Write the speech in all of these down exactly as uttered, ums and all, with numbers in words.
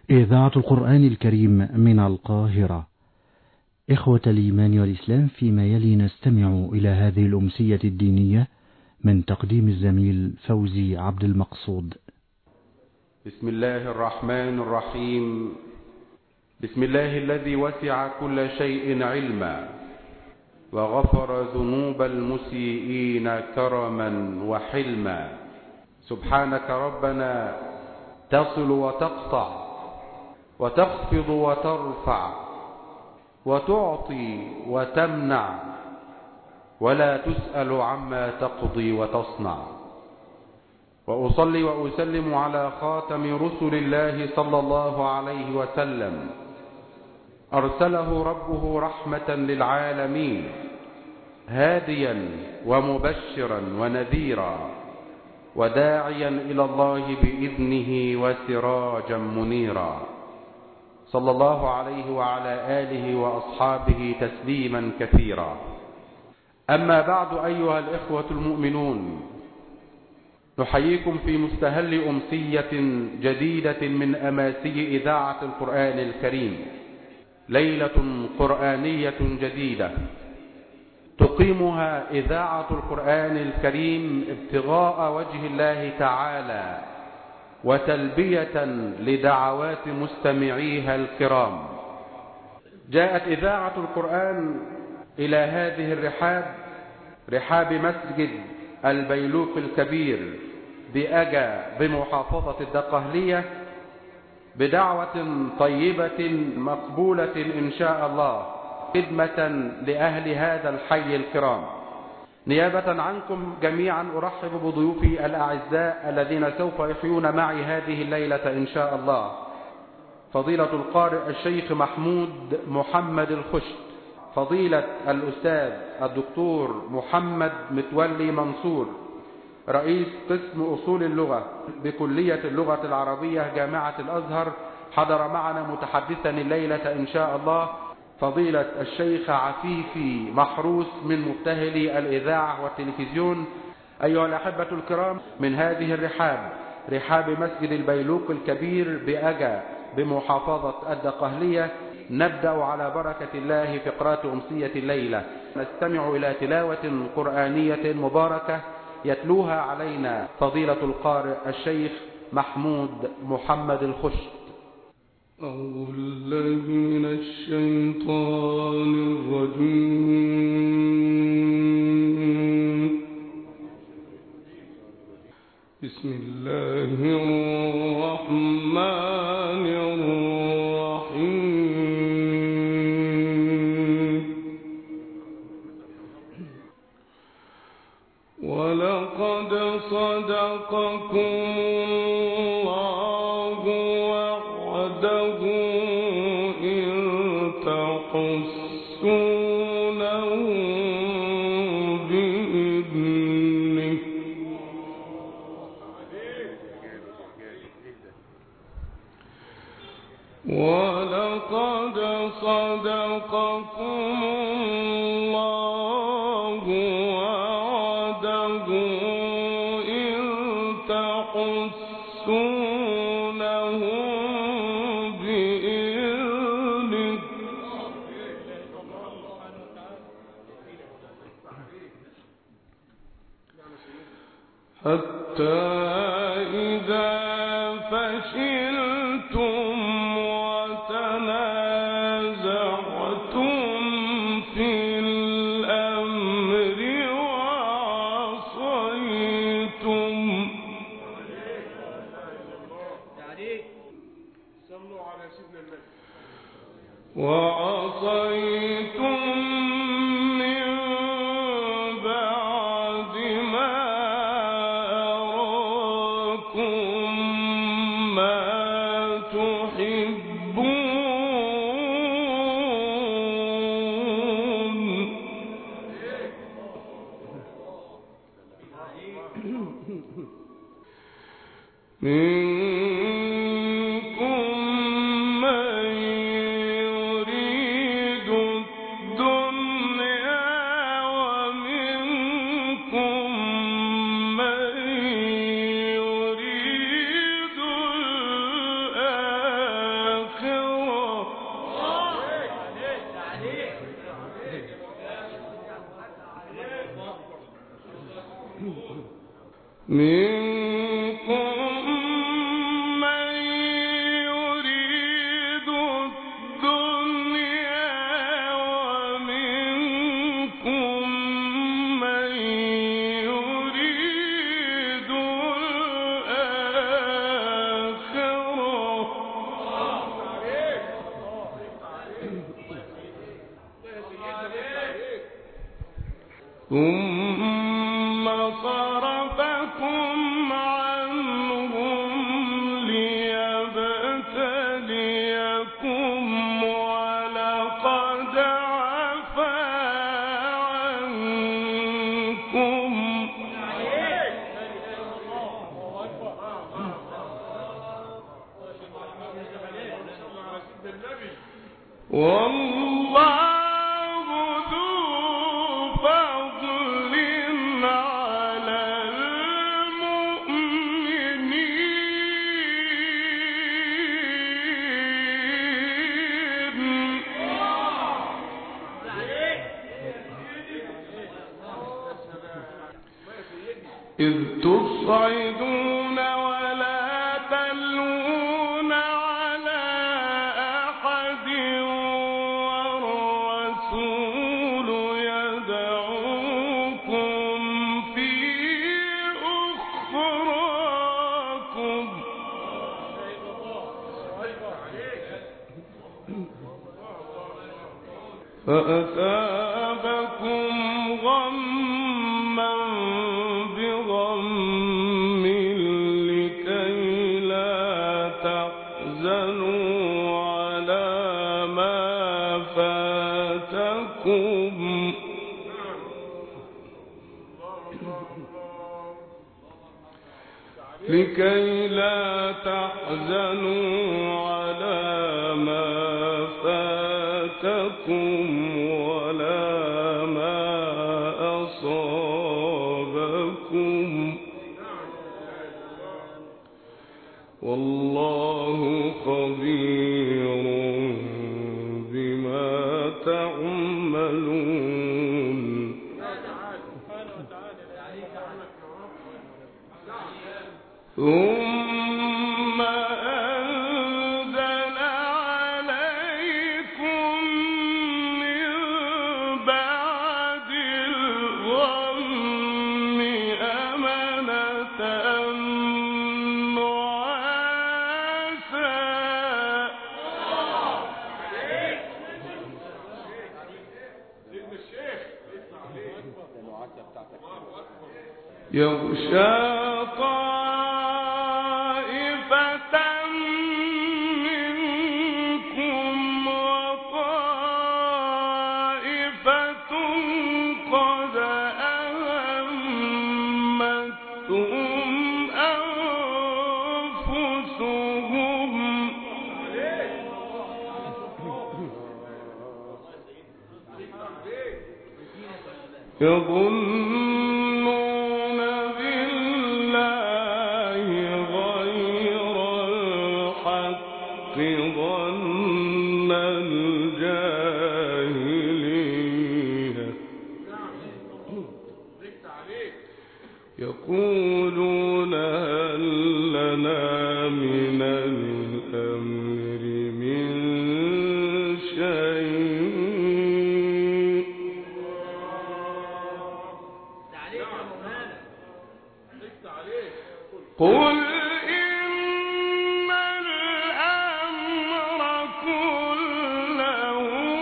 إذاعة القرآن الكريم من القاهرة. إخوة الإيمان والإسلام، فيما يلي نستمع إلى هذه الأمسية الدينية من تقديم الزميل فوزي عبد المقصود. بسم الله الرحمن الرحيم. بسم الله الذي وسع كل شيء علما وغفر ذنوب المسيئين كرما وحلما. سبحانك ربنا تصل وتقطع وتخفض وترفع وتعطي وتمنع، ولا تسأل عما تقضي وتصنع. وأصلي وأسلم على خاتم رسل الله صلى الله عليه وسلم، أرسله ربه رحمة للعالمين، هاديا ومبشرا ونذيرا، وداعيا إلى الله بإذنه وسراجا منيرا، صلى الله عليه وعلى آله وأصحابه تسليما كثيرا. أما بعد، أيها الإخوة المؤمنون، نحييكم في مستهل أمسية جديدة من أماسي إذاعة القرآن الكريم، ليلة قرآنية جديدة تقيمها إذاعة القرآن الكريم ابتغاء وجه الله تعالى وتلبية لدعوات مستمعيها الكرام. جاءت إذاعة القرآن إلى هذه الرحاب، رحاب مسجد البيلوك الكبير بأجا بمحافظة الدقهلية، بدعوة طيبة مقبولة إن شاء الله، خدمة لأهل هذا الحي الكرام. نيابة عنكم جميعا أرحب بضيوفي الأعزاء الذين سوف يحيون معي هذه الليلة إن شاء الله. فضيلة القارئ الشيخ محمود محمد الخشت، فضيلة الأستاذ الدكتور محمد متولي منصور، رئيس قسم أصول اللغة بكلية اللغة العربية جامعة الأزهر، حضر معنا متحدثا الليلة إن شاء الله فضيلة الشيخ عفيفي محروس من مبتهلي الإذاعة والتلفزيون. أيها الأحبة الكرام، من هذه الرحاب، رحاب مسجد البيلوك الكبير بأجا بمحافظة الدقهلية، نبدأ على بركة الله فقرات أمسية الليلة. نستمع إلى تلاوة قرآنية مباركة يتلوها علينا فضيلة القارئ الشيخ محمود محمد الخشت. أعوذ بالله من الشيطان الرجيم. بسم الله الرحمن الرحيم. ولقد صدقكم الله وعده إن تحسونه بإذنه، ولقد صدقكم الله وعده إن تحسونه بإذنه، حتى إذا فشلتم وتنازعتم في الأمر وعصيتم وعصيتم من بعد ما أراكم ما تحبون، منكم من يريد الدنيا ومنكم من يريد الآخرة. ثم صرفكم عنهم ليبتليكم ولقد عفا عنكم والله إذ تصعدون ولا تلوون على أحد والرسول يدعوكم في أخراكم فأثابكم غمّا بغم لكي لا تحزنوا على ما فاتكم لكي لا تحزنوا على ما فاتكم ولا ما أصابكم والله خبير بما تعملون ثم أنزل عليكم من بعد الغم أمنة نعاسا يغشى طائفة منكم وطائفة قد أهمتهم أنفسهم يظنون بالله غير الحق ظن الجاهلية يقولون هل لنا من الأمر من شيء قل إن الأمر كله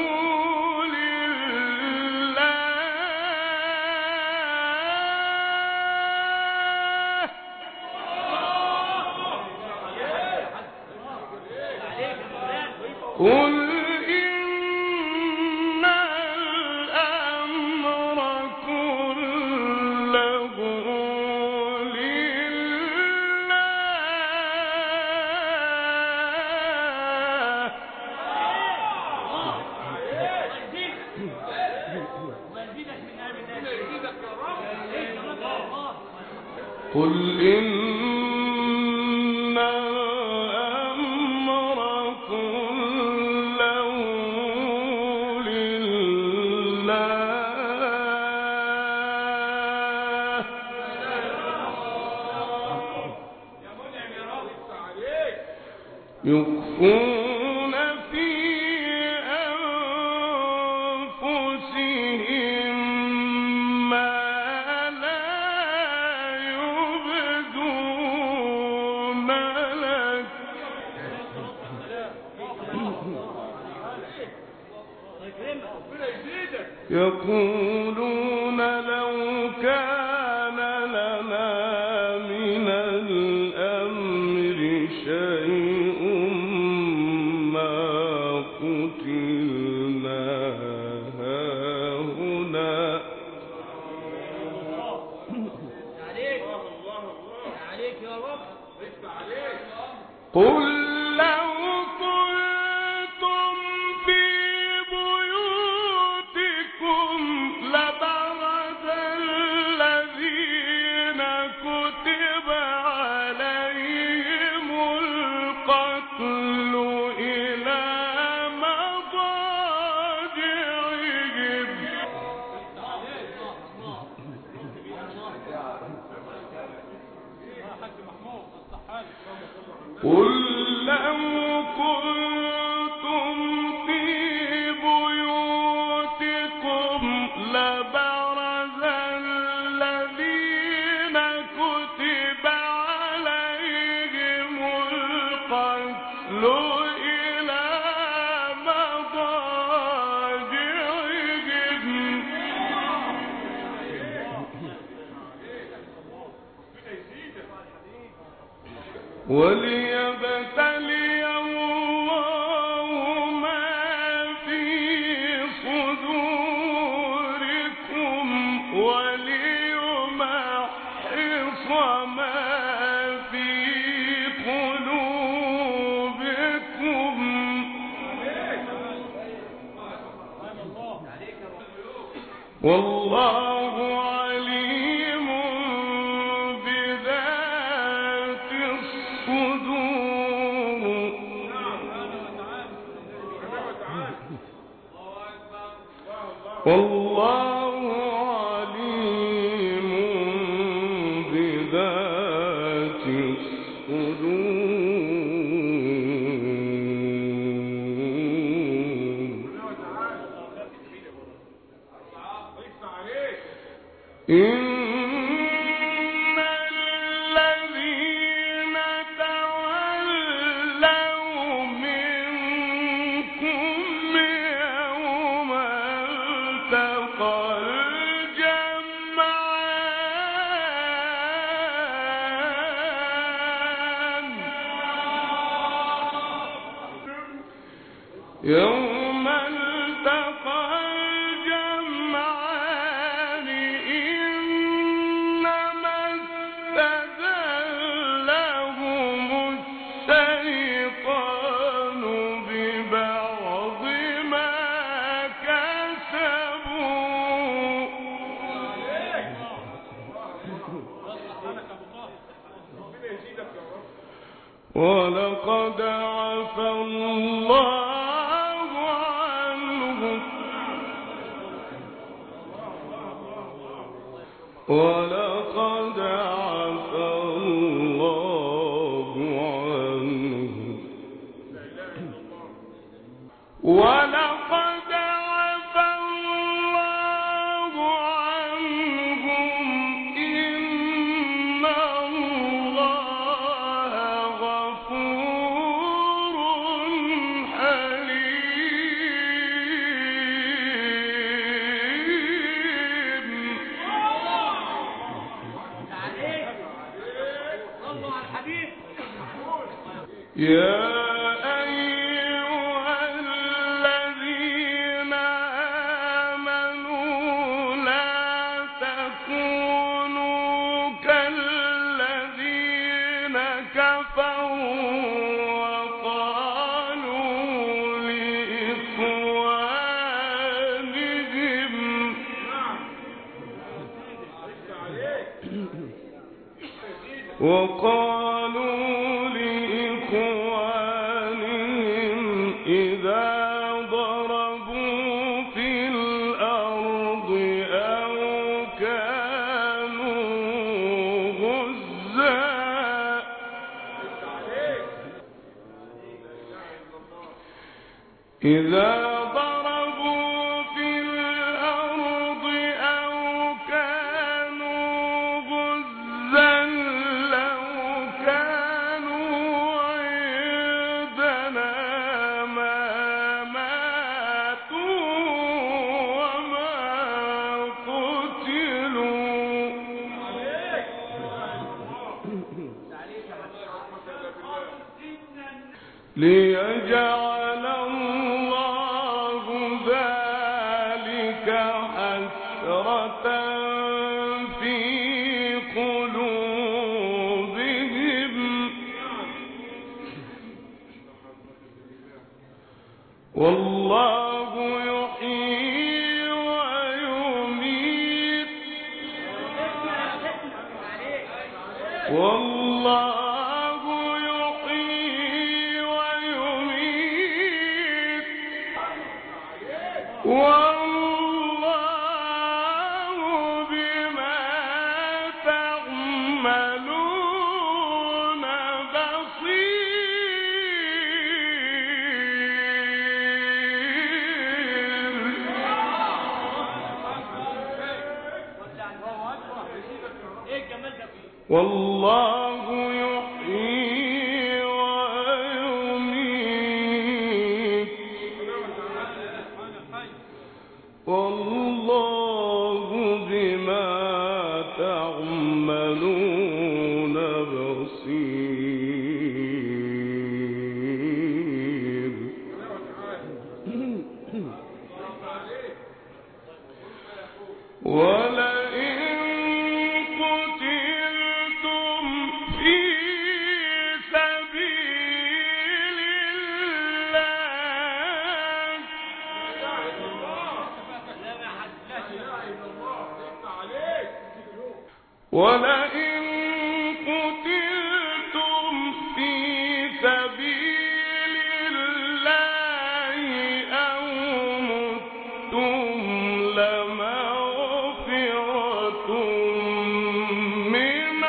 لله قل إن الأمر كله قل إن الأمر كله لله يخفون في أنفسهم ما لا يبدون لك يقولون لو كان لنا من الأمر شيء ما قتلنا هاهنا قل لو كنتم في بيوتكم لبرز الذين كتب عليهم القتل إلى مضاجعهم قل لو كنتم في بيوتكم لبرز الذين كتب عليهم القتل إلى مضاجعهم وليبتلي الله ما في صدوركم وليمحص ما في قلوبكم والله عليم بذات الصدور والله عليم بذات الصدور إن الذين تولوا منكم يوم التقى الجمعان يوم التقى الجمعان إنما استزلهم الشيطان ببعض ما كسبوا ولقد عفا الله عنهم ولقد عفا الله عنهم ولقد عفا الله عنهم إن الله غفور حليم يا أيها الذين آمنوا لا تكونوا كالذين كفروا وقالوا لإخوانهم وقالوا لإخوانهم إذا ضربوا في الأرض أو كانوا غزا إذا ضربوا في الأرض أو كانوا غزا لو كانوا عندنا ما ماتوا وما قتلوا ليجعل الله ذلك حسرة في قلوبهم والله يحيي ويميت والله والله بما تعملون بصير والله يحيي ويميت والله بما تعملون بصير ولئن قتلتم في سبيل الله ولئن قتلتم في سبيل الله أو متم لمغفرة من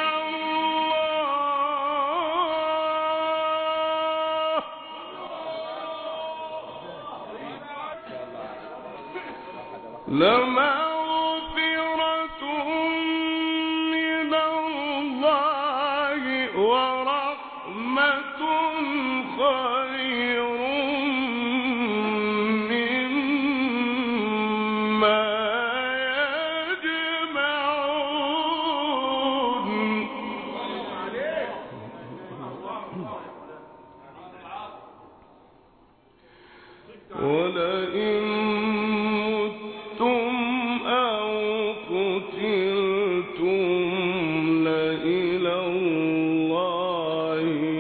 الله لمغفرة من الله ورحمة خير مما يجمعون ولئن متم أو قتلتم لإلى الله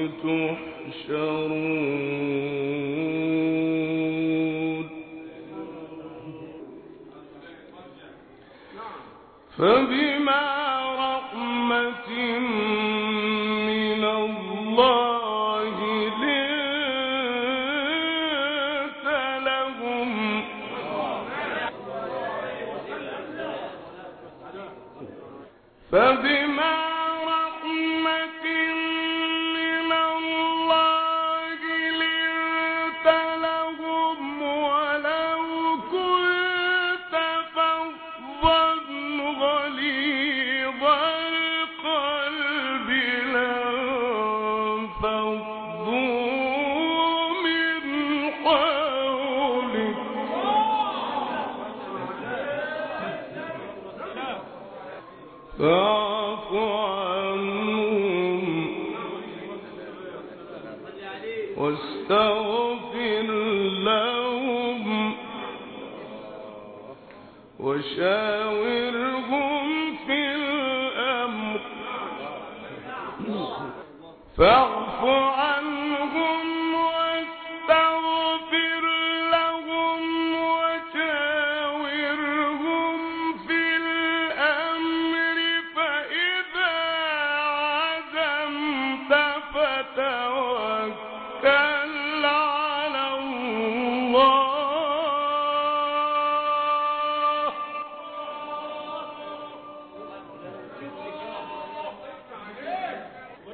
تحشرون فبما رحمة من الله لنت لهم فبما رحمة من الله لنت لهم ولو كنت فظا غليظ القلب لانفضوا من حولك فاعف عنهم واستغفر لهم وشاورهم في الأمر فاعف عنهم واستغفر لهم وشاورهم في الأمر فإذا عزمت فتوكل على الله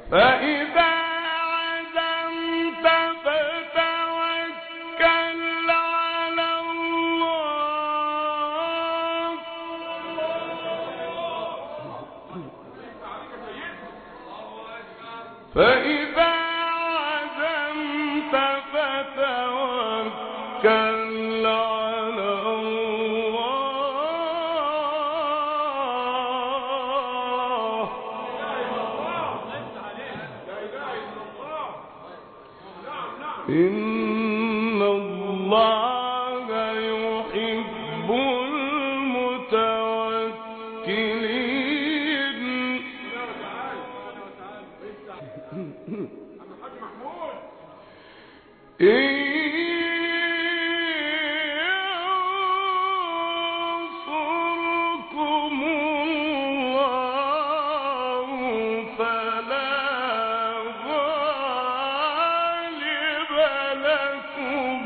فإذا عزمت فتوكل فتوكل على الله. إن الله يحب المتوكلين. إن ينصركم الله فلا غالب لكم.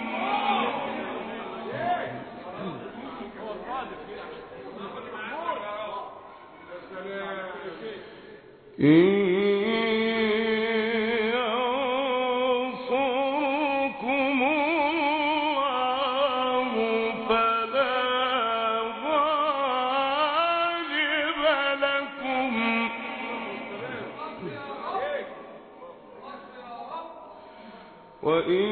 إن ينصركم الله فلا غالب لكم وإن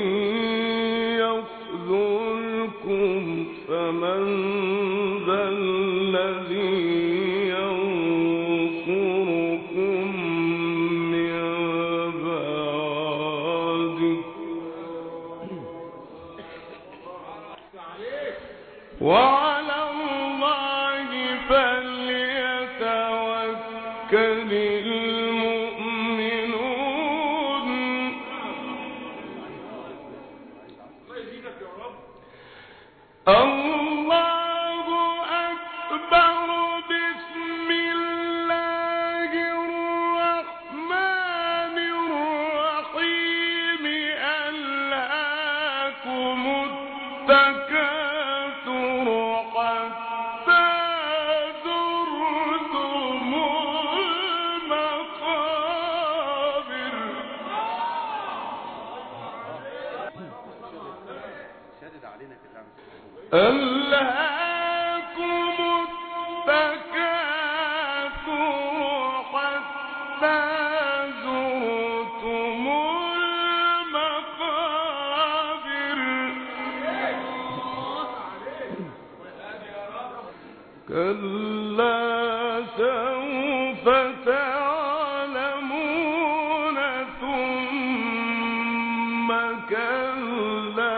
يخذلكم فمن ذا الذي ينصركم من بعده وعلى الله فليتوكل المؤمنون. الله أكبر. بسم الله الرحمن الرحيم. ألهاكم التكاثر حتى زرتم المقابر. ألهاكم التكاثر حتى زرتم المقابر. كلا سوف تعلمون ثم كلا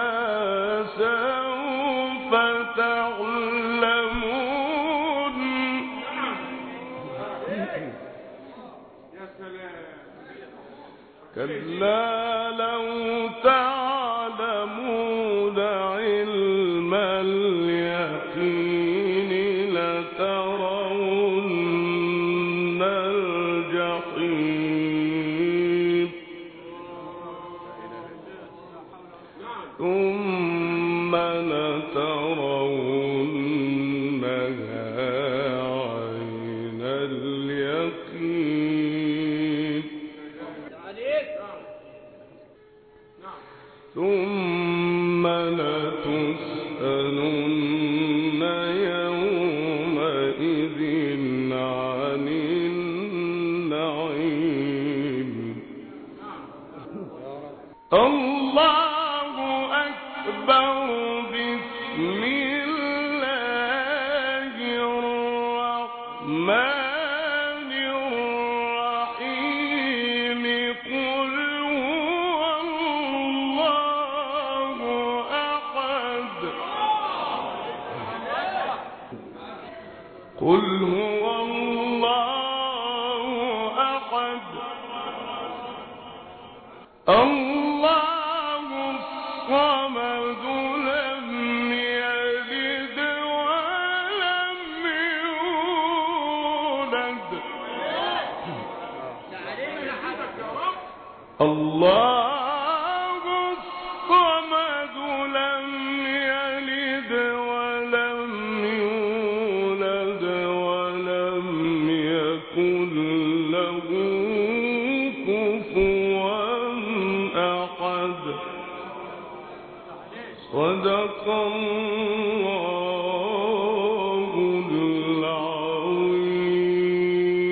سوف تعلمون. كلا لو تعلمون علم اليقين لترون الجحيم ثم لترونها عين اليقين ثم لتسألن يومئذ عن النعيم. الله أكبر. بسم الله الرحمن الرحيم. قل هو الله أحد. قل هو الله أحد. الله الصمد لم يلد ولم يولد. الله الصمد لم يلد ولم يولد ولم يكن له كفوا أحد. صدق الله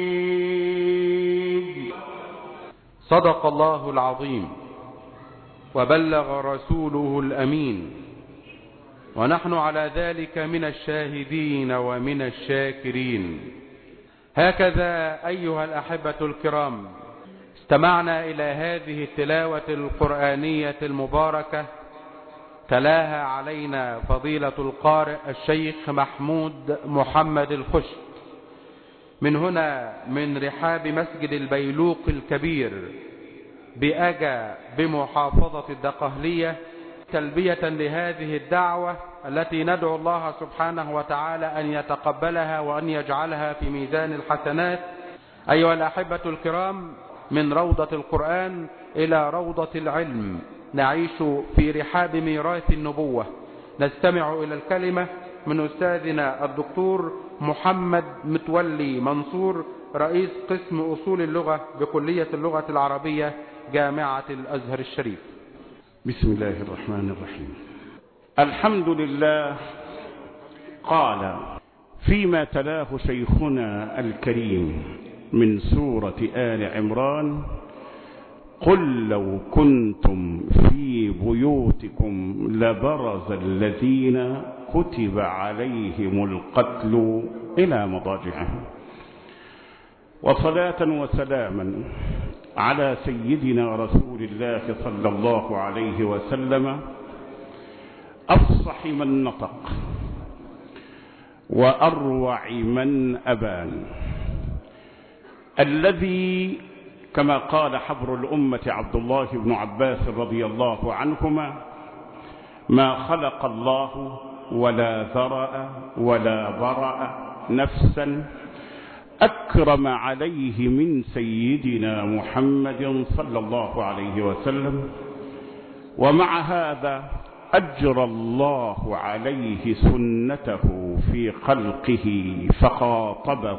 العظيم. صدق الله العظيم. وبلغ رسوله الأمين، ونحن على ذلك من الشاهدين ومن الشاكرين. هكذا أيها الأحبة الكرام، استمعنا إلى هذه التلاوة القرآنية المباركة تلاها علينا فضيلة القارئ الشيخ محمود محمد الخشت من هنا من رحاب مسجد البيلوق الكبير بأجا بمحافظة الدقهلية، تلبية لهذه الدعوة التي ندعو الله سبحانه وتعالى أن يتقبلها وأن يجعلها في ميزان الحسنات. أيها الأحبة الكرام، من روضة القرآن إلى روضة العلم نعيش في رحاب ميراث النبوة. نستمع إلى الكلمة من أستاذنا الدكتور محمد متولي منصور، رئيس قسم أصول اللغة بكلية اللغة العربية جامعة الأزهر الشريف. بسم الله الرحمن الرحيم. الحمد لله. قال فيما تلاه شيخنا الكريم من سورة آل عمران: قل لو كنتم في بيوتكم لبرز الذين كتب عليهم القتل إلى مضاجعهم. وصلاة وسلاما على سيدنا رسول الله صلى الله عليه وسلم، أفصح من نطق وأروع من أبان، الذي كما قال حبر الأمة عبد الله بن عباس رضي الله عنهما: ما خلق الله ولا ذرأ ولا برأ نفسا أكرم عليه من سيدنا محمد صلى الله عليه وسلم، ومع هذا أجرى الله عليه سنته في خلقه فخاطبه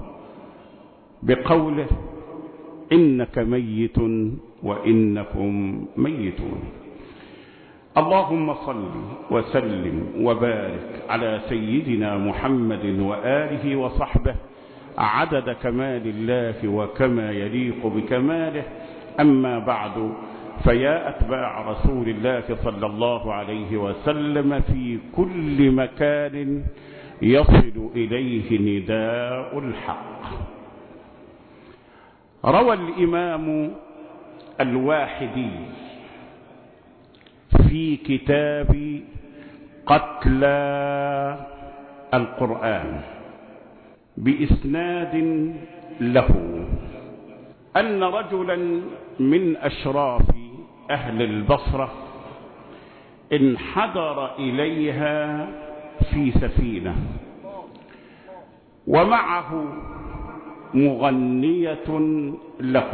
بقوله: إنك ميت وإنكم ميتون. اللهم صل وسلم وبارك على سيدنا محمد وآله وصحبه عدد كمال الله وكما يليق بكماله. أما بعد، فيا أتباع رسول الله صلى الله عليه وسلم في كل مكان يصل إليه نداء الحق. روى الإمام الواحدي في كتاب قتلى القرآن بإسناد له أن رجلا من أشراف أهل البصرة انحدر إليها في سفينة، ومعه مغنية له،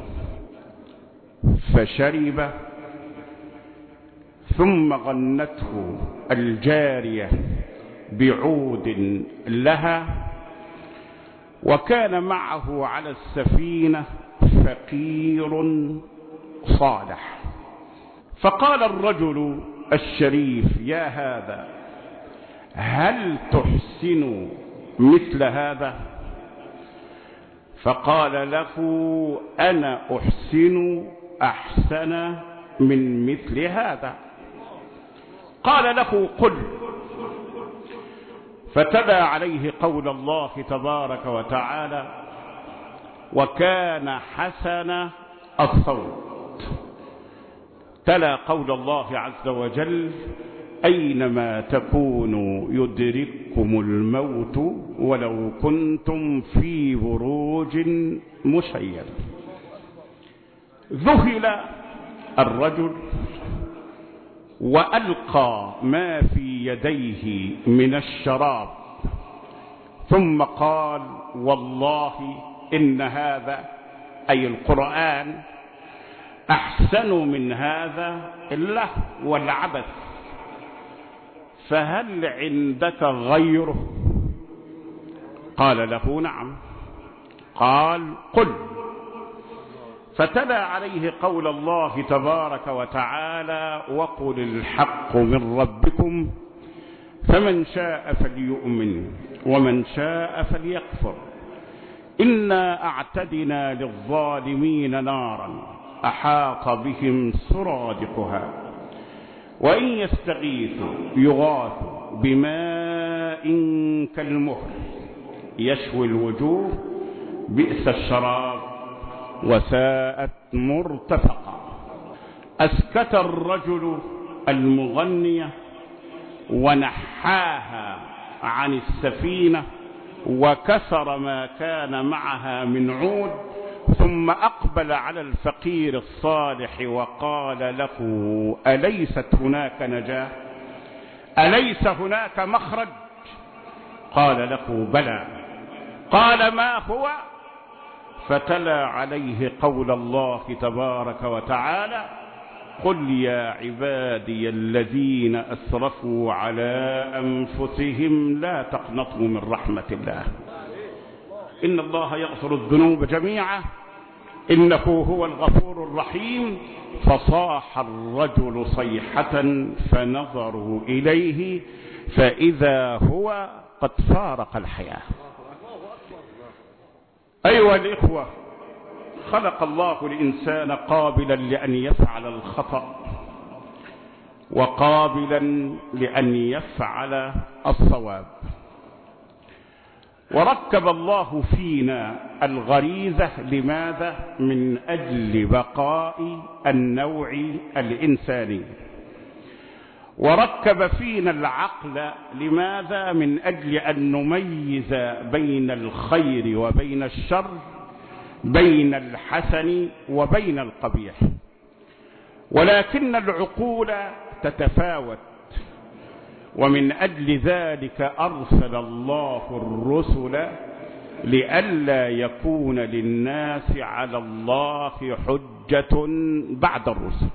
فشرب، ثم غنته الجارية بعود لها، وكان معه على السفينة فقير صالح. فقال الرجل الشريف: يا هذا، هل تحسن مثل هذا؟ فقال له: أنا أحسن أحسن من مثل هذا. قال له: قل. فتلا عليه قول الله تبارك وتعالى: وكان حسن الصوت. تلا قول الله عز وجل: أينما تكونوا يدرككم الموت ولو كنتم في بروج مشيدة. ذهل الرجل وألقى ما في يديه من الشراب، ثم قال: والله إن هذا، أي القرآن، أحسن من هذا اللهو والعبث، فهل عندك غيره؟ قال له: نعم. قال: قل. فتلا عليه قول الله تبارك وتعالى: وقل الحق من ربكم فمن شاء فليؤمن ومن شاء فليكفر إنا أعتدنا للظالمين نارا أحاط بهم سرادقها. وإن يستغيثوا يغاثوا بماء كالمهل يشوي الوجوه بئس الشراب وساءت مرتفقا. أسكت الرجل المغنية ونحاها عن السفينة وكسر ما كان معها من عود، ثم أقبل على الفقير الصالح وقال له: أليست هناك نجاة؟ أليس هناك مخرج؟ قال له: بلى. قال: ما هو؟ فتلا عليه قول الله تبارك وتعالى: قل يا عبادي الذين أسرفوا على أنفسهم لا تقنطوا من رحمة الله إن الله يغفر الذنوب جميعا إنه هو الغفور الرحيم. فصاح الرجل صيحة فنظروا إليه فإذا هو قد فارق الحياة. أيها الإخوة، خلق الله الإنسان قابلا لأن يفعل الخطأ وقابلا لأن يفعل الصواب، وركب الله فينا الغريزة. لماذا؟ من أجل بقاء النوع الإنساني. وركب فينا العقل. لماذا؟ من أجل أن نميز بين الخير وبين الشر، بين الحسن وبين القبيح. ولكن العقول تتفاوت، ومن أجل ذلك أرسل الله الرسل لئلا يكون للناس على الله حجة بعد الرسل.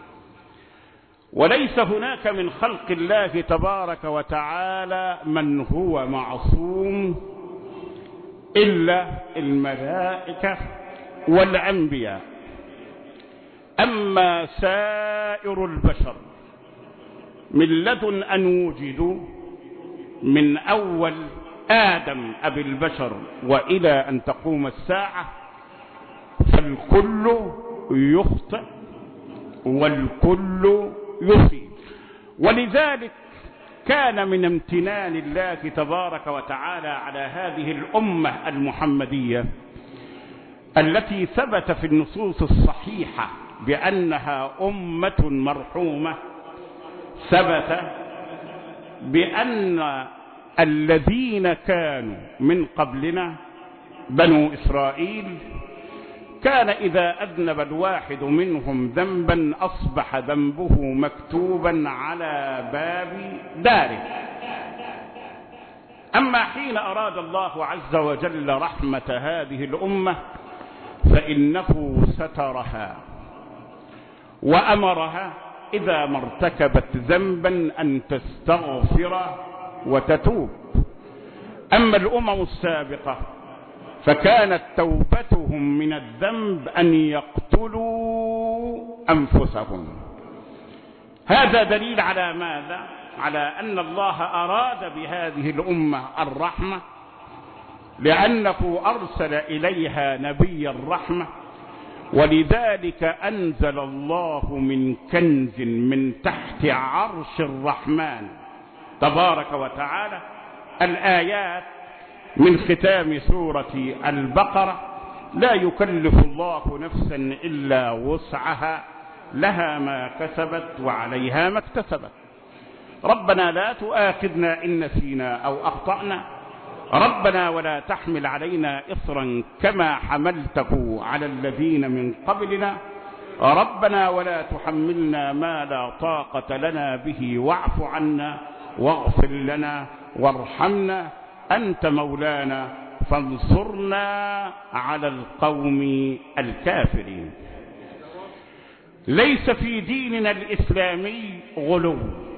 وليس هناك من خلق الله تبارك وتعالى من هو معصوم إلا الملائكة والأنبياء. أما سائر البشر من لدن أن وجدوا، من أول آدم أبي البشر وإلى أن تقوم الساعة، فالكل يخطئ والكل يصيب. ولذلك كان من امتنان الله تبارك وتعالى على هذه الأمة المحمدية التي ثبت في النصوص الصحيحة بأنها أمة مرحومة، ثبت بأن الذين كانوا من قبلنا بنو إسرائيل كان إذا أذنب الواحد منهم ذنبا أصبح ذنبه مكتوبا على باب داره. أما حين أراد الله عز وجل رحمة هذه الأمة فإنه سترها وأمرها إذا ما ارتكبت ذنبا أن تستغفر وتتوب. أما الأمم السابقة فكانت توبتهم من الذنب أن يقتلوا أنفسهم. هذا دليل على ماذا؟ على أن الله أراد بهذه الأمة الرحمة، لأنه أرسل إليها نبي الرحمة. ولذلك أنزل الله من كنز من تحت عرش الرحمن تبارك وتعالى الآيات من ختام سورة البقرة: لا يكلف الله نفسا إلا وسعها لها ما كسبت وعليها ما اكتسبت. ربنا لا تؤاخذنا إن نسينا أو أخطأنا، ربنا ولا تحمل علينا إصرا كما حملته على الذين من قبلنا، ربنا ولا تحملنا ما لا طاقة لنا به واعف عنا واغفر لنا وارحمنا أنت مولانا فانصرنا على القوم الكافرين. ليس في ديننا الإسلامي غلو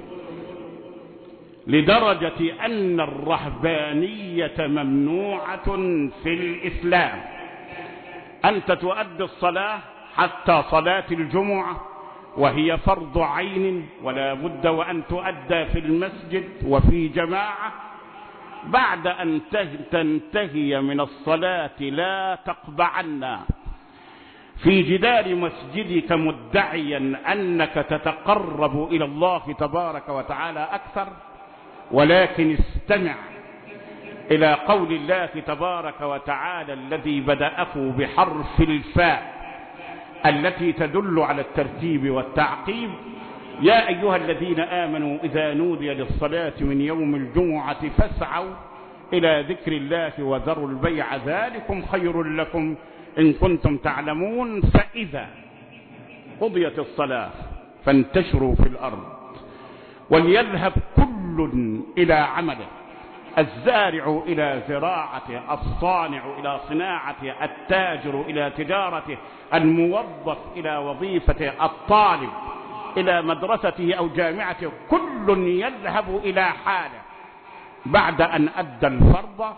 لدرجة أن الرهبانية ممنوعة في الإسلام. أنت تؤدي الصلاة حتى صلاة الجمعة وهي فرض عين ولا بد وأن تؤدى في المسجد وفي جماعة. بعد أن تنتهي من الصلاة لا تقبعنا، في جدار مسجدك مدعيا أنك تتقرب إلى الله تبارك وتعالى أكثر، ولكن استمع إلى قول الله تبارك وتعالى الذي بدأه بحرف الفاء التي تدل على الترتيب والتعقيب: يا أيها الذين آمنوا إذا نودي للصلاة من يوم الجمعة فاسعوا إلى ذكر الله وذروا البيع ذلكم خير لكم إن كنتم تعلمون، فإذا قضيت الصلاة فانتشروا في الأرض وليذهب كل إلى عمله، الزارع إلى زراعته، الصانع إلى صناعته، التاجر إلى تجارته، الموظف إلى وظيفته، الطالب إلى مدرسته أو جامعته، كل يذهب إلى حاله بعد أن أدى الفرض.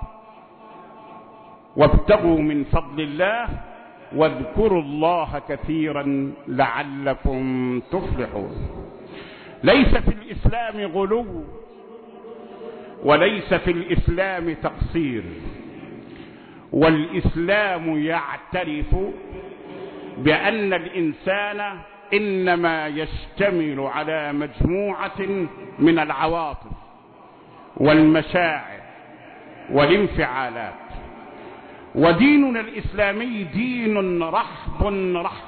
وابتغوا من فضل الله واذكروا الله كثيرا لعلكم تفلحون. ليس في الإسلام غلو، وليس في الإسلام تقصير، والإسلام يعترف بأن الإنسان إنما يشتمل على مجموعة من العواطف والمشاعر والانفعالات، وديننا الإسلامي دين رحب رحب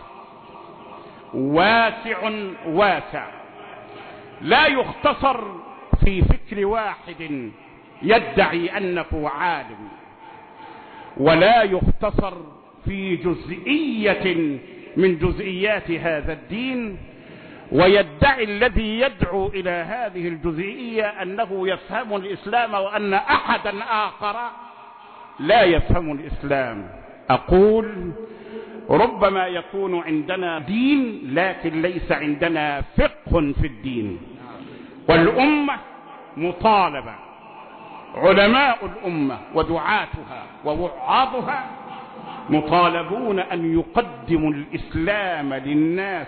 واسع واسع، لا يختصر في فكر واحد يدعي أنه عالم، ولا يختصر في جزئية من جزئيات هذا الدين، ويدعي الذي يدعو إلى هذه الجزئية أنه يفهم الإسلام وأن أحدا آخر لا يفهم الإسلام. أقول ربما يكون عندنا دين لكن ليس عندنا فقه في الدين، والأمة مطالبة، علماء الأمة ودعاتها ووعاظها مطالبون أن يقدموا الإسلام للناس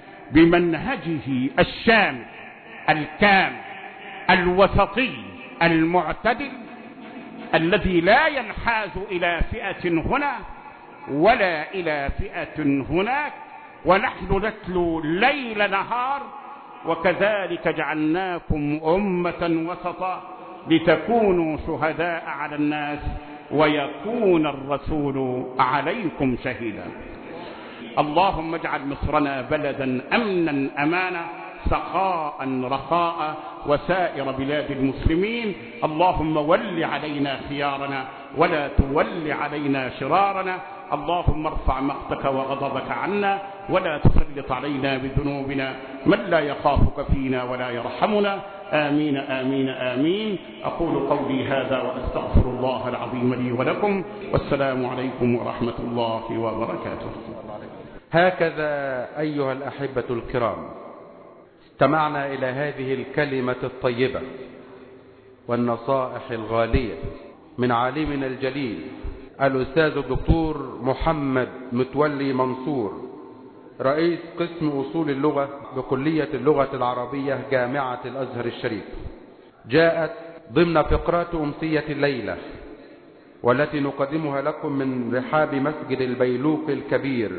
بمنهجه الشامل الكامل الوسطي المعتدل، الذي لا ينحاز إلى فئة هنا ولا إلى فئة هناك، ونحن نتلو ليل نهار وكذلك جعلناكم أمة وسطا لتكونوا شهداء على الناس ويكون الرسول عليكم شهيدا. اللهم اجعل مصرنا بلدا أمنا أمانا سخاء رخاء وسائر بلاد المسلمين. اللهم ول علينا خيارنا ولا تول علينا شرارنا. اللهم ارفع مقتك وغضبك عنا ولا تسلط علينا بذنوبنا من لا يخافك فينا ولا يرحمنا. آمين آمين آمين. أقول قولي هذا وأستغفر الله العظيم لي ولكم، والسلام عليكم ورحمة الله وبركاته. هكذا أيها الأحبة الكرام استمعنا إلى هذه الكلمة الطيبة والنصائح الغالية من عالمنا الجليل الأستاذ الدكتور محمد متولي منصور، رئيس قسم أصول اللغة بكلية اللغة العربية جامعة الأزهر الشريف. جاءت ضمن فقرات أمسية الليلة والتي نقدمها لكم من رحاب مسجد البيلوق الكبير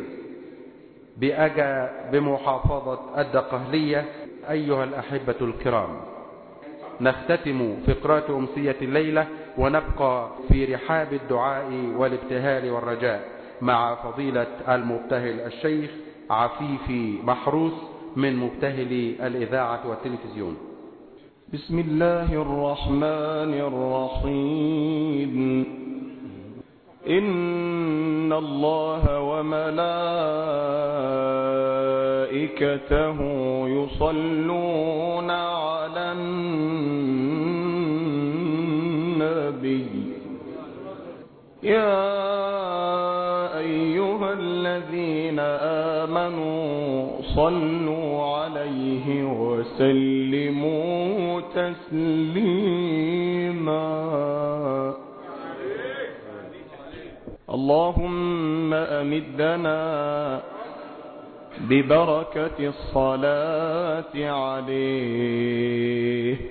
بأجا بمحافظة الدقهلية. أيها الأحبة الكرام، نختتم فقرات أمسية الليلة ونبقى في رحاب الدعاء والابتهال والرجاء مع فضيلة المبتهل الشيخ عفيفي محروس من مبتهلي الإذاعة والتلفزيون. بسم الله الرحمن الرحيم. إن الله وملائكته يصلون على النبي يا أيها الذين آمنوا صلوا عليه وسلموا تسليما. اللهم أمدنا ببركة الصلاة عليه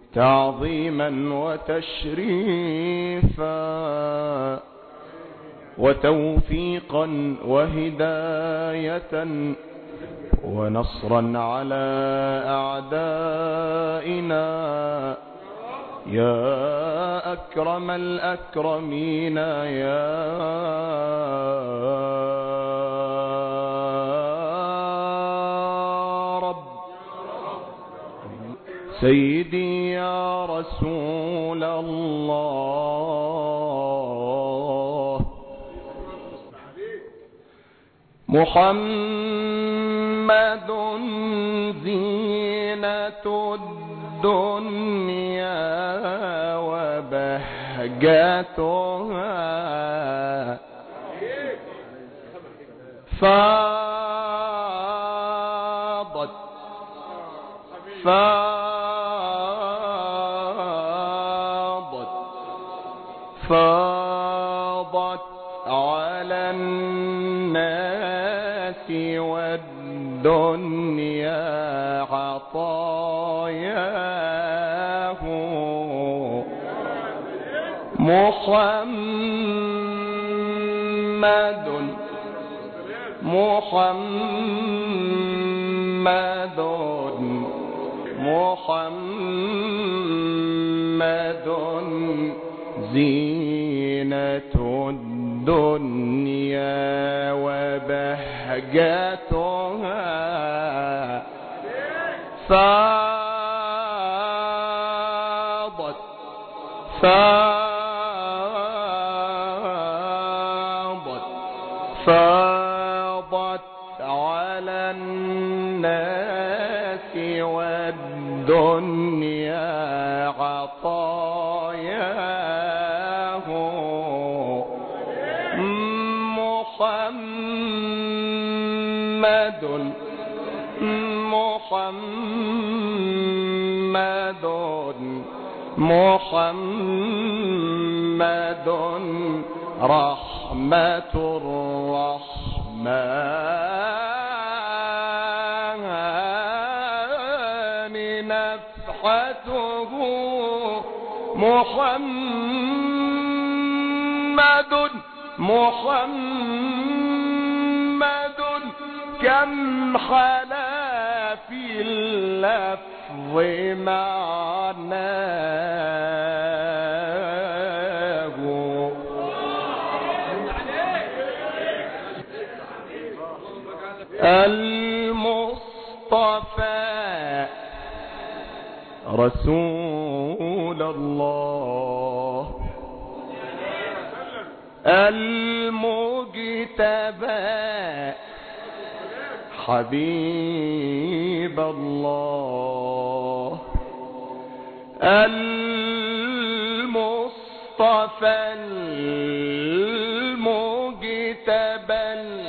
تعظيما وتشريفا وتوفيقا وهداية ونصرا على أعدائنا يا أكرم الأكرمين يا رب. سيدي يا رسول الله محمد زينة الدنيا وبهجتها فاضت فاضت فاضت على الناس والدنيا عطاياه محمد محمد محمد زينة الدنيا وبهجتها فاضت فاضت فاضت على الناس والدنيا عطاياه محمد محمد محمد رحمة الرحمن نفحته محمد محمد كم حلا في اللفظ معناه المصطفى رسول الله المجتبى حبيب الله المصطفى المجتبى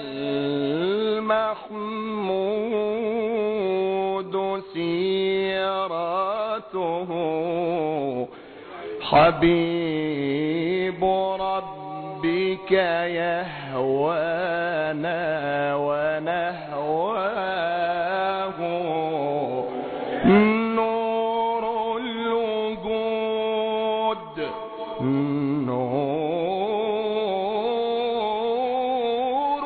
المحمود سيرته حبيب ربك يهوانا ونهواه نور الوجود نور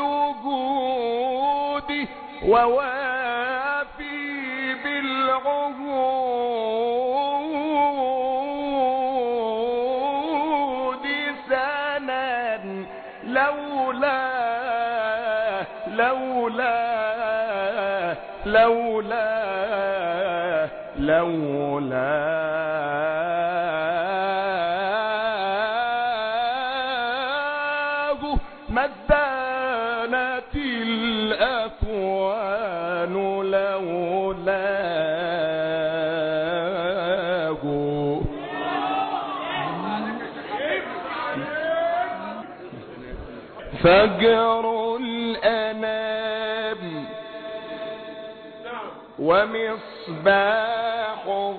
الوجود ووافي بالعهود سنا لولا لولا لولا لولا ما ازدانت الأكوان لولاه فجر الأنام ومصباح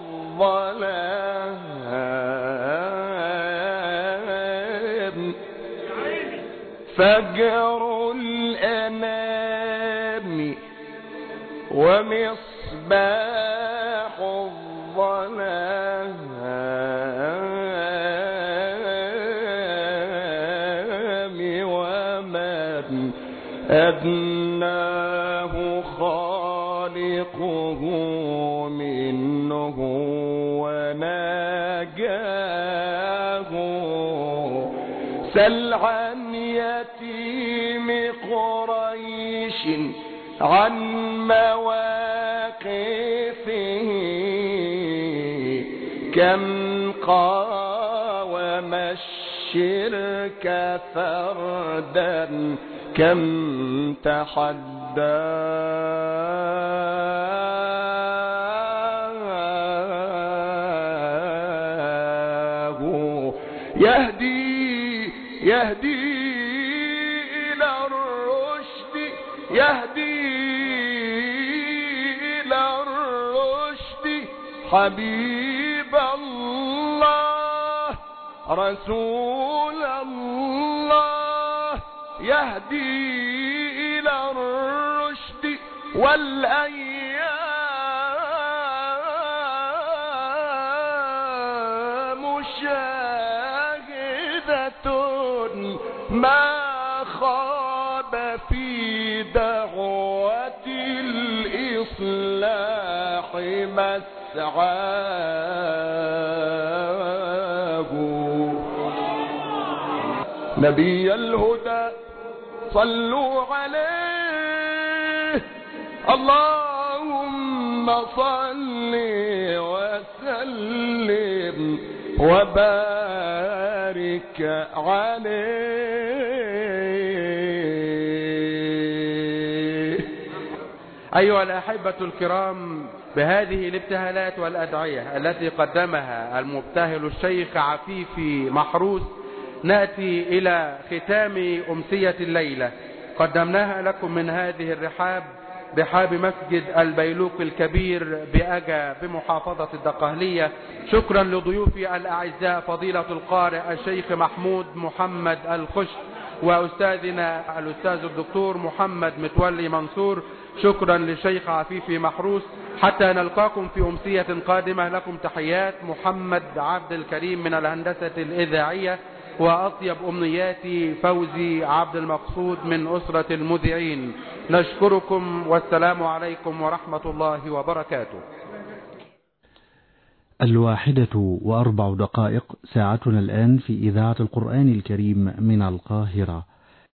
الظلام فجر الأنام ومصباح الظلام خالقه منه ونجاه. سل عن يتيم قريش عن مواقفه كم قاوم الشرك فردا كم تحداه. يهدي يهدي إلى الرشد يهدي إلى الرشد حبيب الله رسول الله. يهدي إلى الرشد والأيام شاهدة ما خاب في دعوة الإصلاح مسعاه. نبي الهدى صلوا عليه اللهم صل وسلم وبارك عليه. أيها الأحبة الكرام، بهذه الابتهالات والأدعية التي قدمها المبتهل الشيخ عفيفي محروس نأتي إلى ختام أمسية الليلة. قدمناها لكم من هذه الرحاب رحاب مسجد البيلوك الكبير بأجا بمحافظة الدقهلية. شكرا لضيوفي الأعزاء فضيلة القارئ الشيخ محمود محمد الخش وأستاذنا الأستاذ الدكتور محمد متولي منصور. شكرا للشيخ عفيفي محروس. حتى نلقاكم في أمسية قادمة، لكم تحيات محمد عبد الكريم من الهندسة الإذاعية، وأطيب أمنياتي فوزي عبد المقصود من أسرة المذيعين. نشكركم والسلام عليكم ورحمة الله وبركاته. الواحدة وأربع دقائق، ساعتنا الآن في إذاعة القرآن الكريم من القاهرة.